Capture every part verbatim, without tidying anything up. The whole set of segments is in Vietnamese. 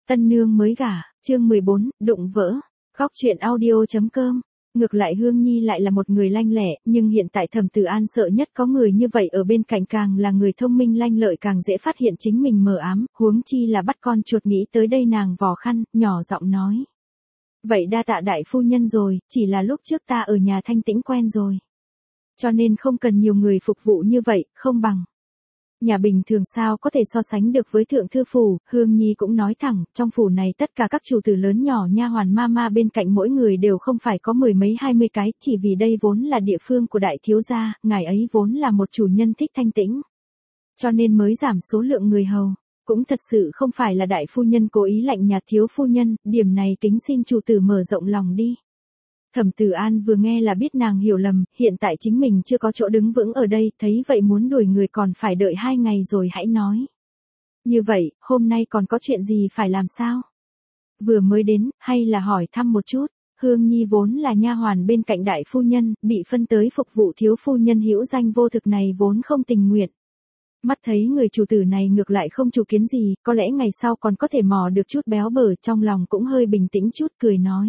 Tân nương mới gả, chương mười bốn, đụng vỡ. Góc truyện audio chấm com. Ngược lại Hương Nhi lại là một người lanh lẹ, nhưng hiện tại Thẩm Tử An sợ nhất có người như vậy ở bên cạnh, càng là người thông minh lanh lợi càng dễ phát hiện chính mình mờ ám, huống chi là bắt con chuột. Nghĩ tới đây nàng vò khăn, nhỏ giọng nói. Vậy đa tạ đại phu nhân rồi, chỉ là lúc trước ta ở nhà thanh tĩnh quen rồi. Cho nên không cần nhiều người phục vụ như vậy, không bằng. Nhà bình thường sao có thể so sánh được với thượng thư phủ. Hương Nhi cũng nói thẳng, trong phủ này tất cả các chủ tử lớn nhỏ nha hoàn ma ma bên cạnh mỗi người đều không phải có mười mấy hai mươi cái, chỉ vì đây vốn là địa phương của đại thiếu gia, ngài ấy vốn là một chủ nhân thích thanh tĩnh. Cho nên mới giảm số lượng người hầu, cũng thật sự không phải là đại phu nhân cố ý lạnh nhạt thiếu phu nhân, điểm này kính xin chủ tử mở rộng lòng đi. Thẩm Tử An vừa nghe là biết nàng hiểu lầm, hiện tại chính mình chưa có chỗ đứng vững ở đây, thấy vậy muốn đuổi người còn phải đợi hai ngày rồi hãy nói. Như vậy, hôm nay còn có chuyện gì phải làm sao? Vừa mới đến, hay là hỏi thăm một chút. Hương Nhi vốn là nha hoàn bên cạnh đại phu nhân, bị phân tới phục vụ thiếu phu nhân hữu danh vô thực này vốn không tình nguyện. Mắt thấy người chủ tử này ngược lại không chủ kiến gì, có lẽ ngày sau còn có thể mò được chút béo bở, trong lòng cũng hơi bình tĩnh chút, cười nói.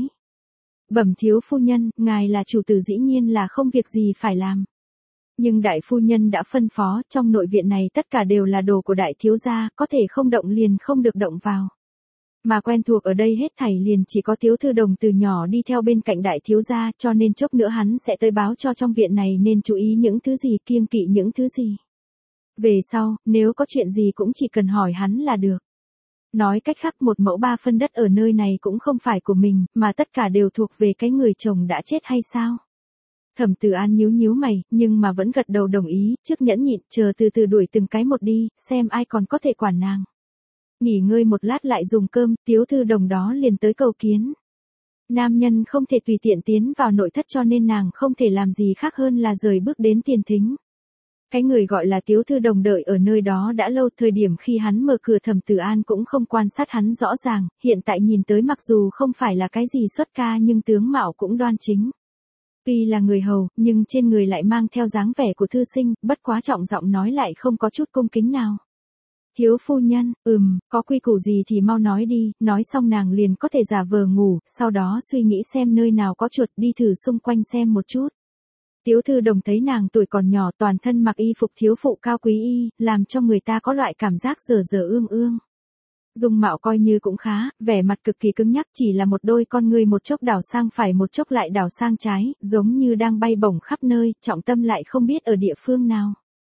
Bẩm thiếu phu nhân, ngài là chủ tử dĩ nhiên là không việc gì phải làm. Nhưng đại phu nhân đã phân phó, trong nội viện này tất cả đều là đồ của đại thiếu gia, có thể không động liền không được động vào. Mà quen thuộc ở đây hết thảy liền chỉ có Tiếu Thư Đồng từ nhỏ đi theo bên cạnh đại thiếu gia, cho nên chốc nữa hắn sẽ tới báo cho trong viện này nên chú ý những thứ gì, kiêng kỵ những thứ gì. Về sau, nếu có chuyện gì cũng chỉ cần hỏi hắn là được. Nói cách khác, một mẫu ba phân đất ở nơi này cũng không phải của mình, mà tất cả đều thuộc về cái người chồng đã chết hay sao? Thẩm Tử An nhíu nhíu mày, nhưng mà vẫn gật đầu đồng ý, trước nhẫn nhịn, chờ từ từ đuổi từng cái một đi, xem ai còn có thể quản nàng. Nghỉ ngơi một lát lại dùng cơm, Tiếu Thư Đồng đó liền tới cầu kiến. Nam nhân không thể tùy tiện tiến vào nội thất, cho nên nàng không thể làm gì khác hơn là rời bước đến tiền thính. Cái người gọi là Tiếu Thư Đồng đợi ở nơi đó đã lâu, thời điểm khi hắn mở cửa Thẩm Tử An cũng không quan sát hắn rõ ràng, hiện tại nhìn tới mặc dù không phải là cái gì xuất ca nhưng tướng mạo cũng đoan chính. Tuy là người hầu, nhưng trên người lại mang theo dáng vẻ của thư sinh, bất quá trọng giọng nói lại không có chút cung kính nào. Thiếu phu nhân, ừm, có quy củ gì thì mau nói đi, nói xong nàng liền có thể giả vờ ngủ, sau đó suy nghĩ xem nơi nào có chuột, đi thử xung quanh xem một chút. Tiếu Thư Đồng thấy nàng tuổi còn nhỏ, toàn thân mặc y phục thiếu phụ cao quý y, làm cho người ta có loại cảm giác dở dở ương ương. Dung mạo coi như cũng khá, vẻ mặt cực kỳ cứng nhắc, chỉ là một đôi con ngươi một chốc đảo sang phải một chốc lại đảo sang trái, giống như đang bay bổng khắp nơi, trọng tâm lại không biết ở địa phương nào.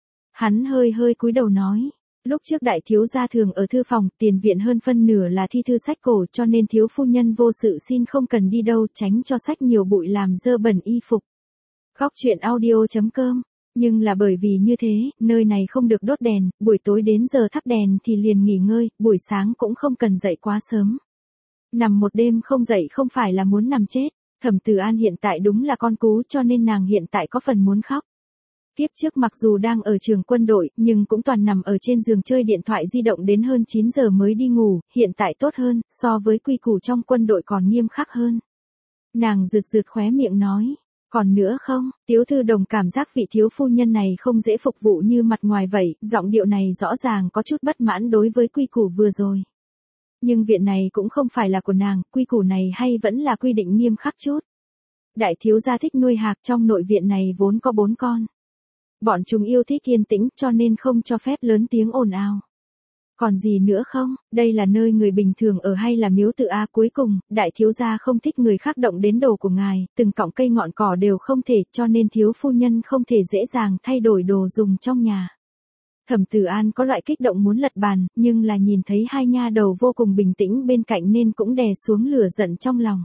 Hắn hơi hơi cúi đầu nói. Lúc trước đại thiếu gia thường ở thư phòng, tiền viện hơn phân nửa là thi thư sách cổ, cho nên thiếu phu nhân vô sự xin không cần đi đâu, tránh cho sách nhiều bụi làm dơ bẩn y phục. Góc truyện audio chấm com. Nhưng là bởi vì như thế, nơi này không được đốt đèn, buổi tối đến giờ thắp đèn thì liền nghỉ ngơi, buổi sáng cũng không cần dậy quá sớm. Nằm một đêm không dậy không phải là muốn nằm chết. Thẩm Tử An hiện tại đúng là con cú, cho nên nàng hiện tại có phần muốn khóc. Kiếp trước mặc dù đang ở trường quân đội, nhưng cũng toàn nằm ở trên giường chơi điện thoại di động đến hơn chín giờ mới đi ngủ, hiện tại tốt hơn, so với quy củ trong quân đội còn nghiêm khắc hơn. Nàng rượt rượt khóe miệng nói. Còn nữa không, Tiếu Thư Đồng cảm giác vị thiếu phu nhân này không dễ phục vụ như mặt ngoài vậy, giọng điệu này rõ ràng có chút bất mãn đối với quy củ vừa rồi. Nhưng viện này cũng không phải là của nàng, quy củ này hay vẫn là quy định nghiêm khắc chút. Đại thiếu gia thích nuôi hạc, trong nội viện này vốn có bốn con. Bọn chúng yêu thích yên tĩnh, cho nên không cho phép lớn tiếng ồn ào. Còn gì nữa không, đây là nơi người bình thường ở hay là miếu tự a? Cuối cùng, đại thiếu gia không thích người khác động đến đồ của ngài, từng cọng cây ngọn cỏ đều không thể, cho nên thiếu phu nhân không thể dễ dàng thay đổi đồ dùng trong nhà. Thẩm Tử An có loại kích động muốn lật bàn, nhưng là nhìn thấy hai nha đầu vô cùng bình tĩnh bên cạnh nên cũng đè xuống lửa giận trong lòng.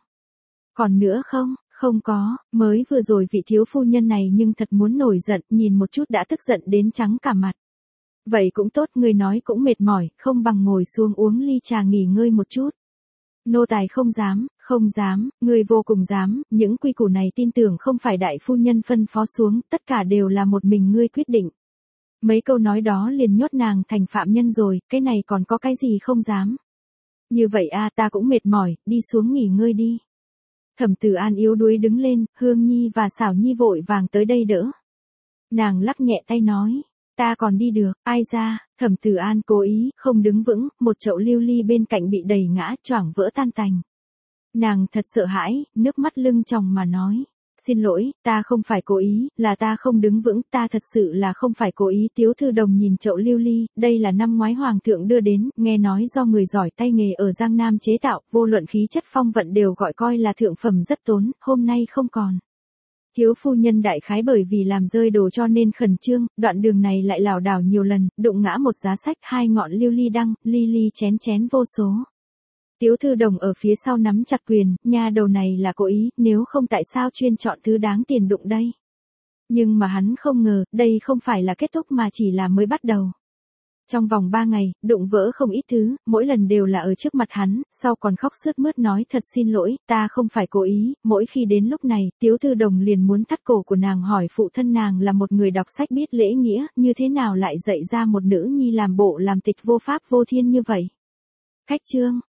Còn nữa không? Không có, mới vừa rồi vị thiếu phu nhân này nhưng thật muốn nổi giận, nhìn một chút đã tức giận đến trắng cả mặt. Vậy cũng tốt, người nói cũng mệt mỏi, không bằng ngồi xuống uống ly trà nghỉ ngơi một chút. Nô tài không dám, không dám, người vô cùng dám, những quy củ này tin tưởng không phải đại phu nhân phân phó xuống, tất cả đều là một mình ngươi quyết định. Mấy câu nói đó liền nhốt nàng thành phạm nhân rồi, cái này còn có cái gì không dám. Như vậy a, ta cũng mệt mỏi, đi xuống nghỉ ngơi đi. Thẩm Tử An yếu đuối đứng lên, Hương Nhi và Xảo Nhi vội vàng tới đây đỡ. Nàng lắc nhẹ tay nói. Ta còn đi được, ai ra, Thẩm Tử An cố ý, không đứng vững, một chậu lưu ly bên cạnh bị đẩy ngã, choảng vỡ tan tành. Nàng thật sợ hãi, nước mắt lưng tròng mà nói. Xin lỗi, ta không phải cố ý, là ta không đứng vững, ta thật sự là không phải cố ý. Tiếu Thư Đồng nhìn chậu lưu ly, đây là năm ngoái hoàng thượng đưa đến, nghe nói do người giỏi tay nghề ở Giang Nam chế tạo, vô luận khí chất phong vận đều gọi coi là thượng phẩm rất tốn, hôm nay không còn. Thiếu phu nhân đại khái bởi vì làm rơi đồ cho nên khẩn trương, đoạn đường này lại lảo đảo nhiều lần, đụng ngã một giá sách, hai ngọn lưu ly đăng, ly ly chén chén vô số. Tiếu Thư Đồng ở phía sau nắm chặt quyền, nha đầu này là cố ý, nếu không tại sao chuyên chọn thứ đáng tiền đụng đây. Nhưng mà hắn không ngờ, đây không phải là kết thúc mà chỉ là mới bắt đầu. Trong vòng ba ngày, đụng vỡ không ít thứ, mỗi lần đều là ở trước mặt hắn, sau còn khóc sướt mướt nói thật xin lỗi, ta không phải cố ý, mỗi khi đến lúc này, Tiếu Thư Đồng liền muốn thắt cổ của nàng hỏi phụ thân nàng là một người đọc sách biết lễ nghĩa, như thế nào lại dạy ra một nữ nhi làm bộ làm tịch vô pháp vô thiên như vậy. Khách trương.